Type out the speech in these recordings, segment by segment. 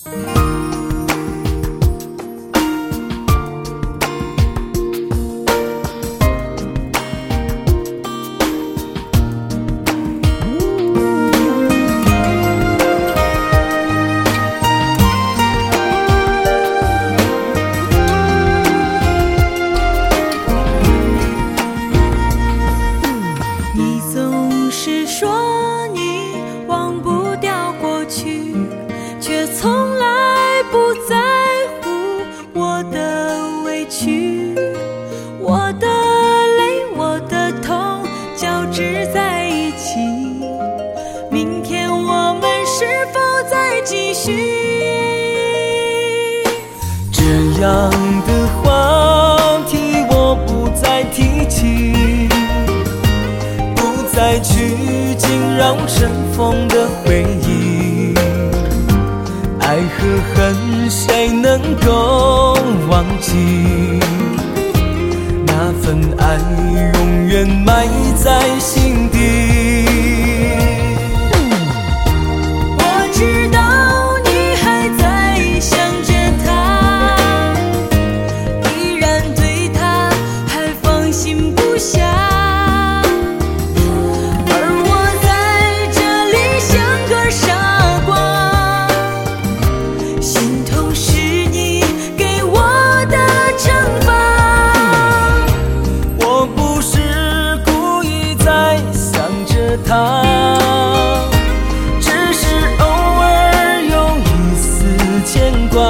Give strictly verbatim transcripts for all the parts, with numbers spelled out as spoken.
这样的话题我不再提起，不再去惊扰尘封的回忆。爱和恨谁能够忘记？那份爱永远埋在心底。 我知道你还在想着他，依然对他还放心不下，而我在这里像个傻瓜，心痛是你给我的惩罚。 我不是故意在想着他，只是偶尔有一丝牵挂。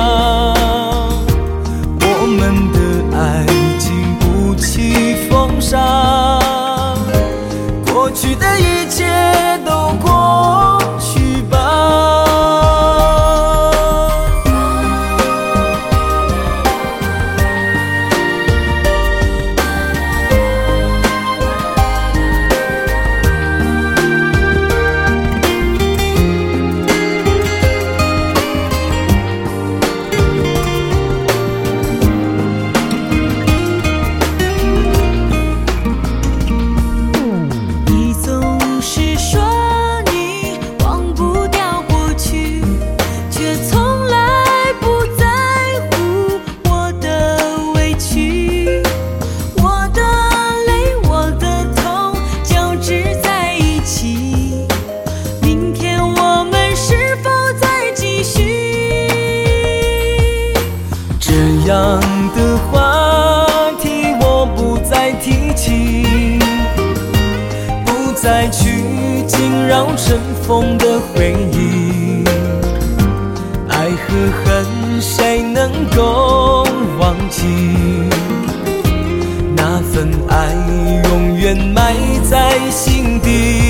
我们的爱经不起风沙，过去的一切都过去吧。 你总是说你忘不掉过去，却从来不在乎我的委屈。我的泪，我的痛交织在一起，明天我们是否再继续？ 这样的话题我不再提起，不再去惊扰尘封的回忆。爱和恨谁能够忘记？那份爱永远埋在心底。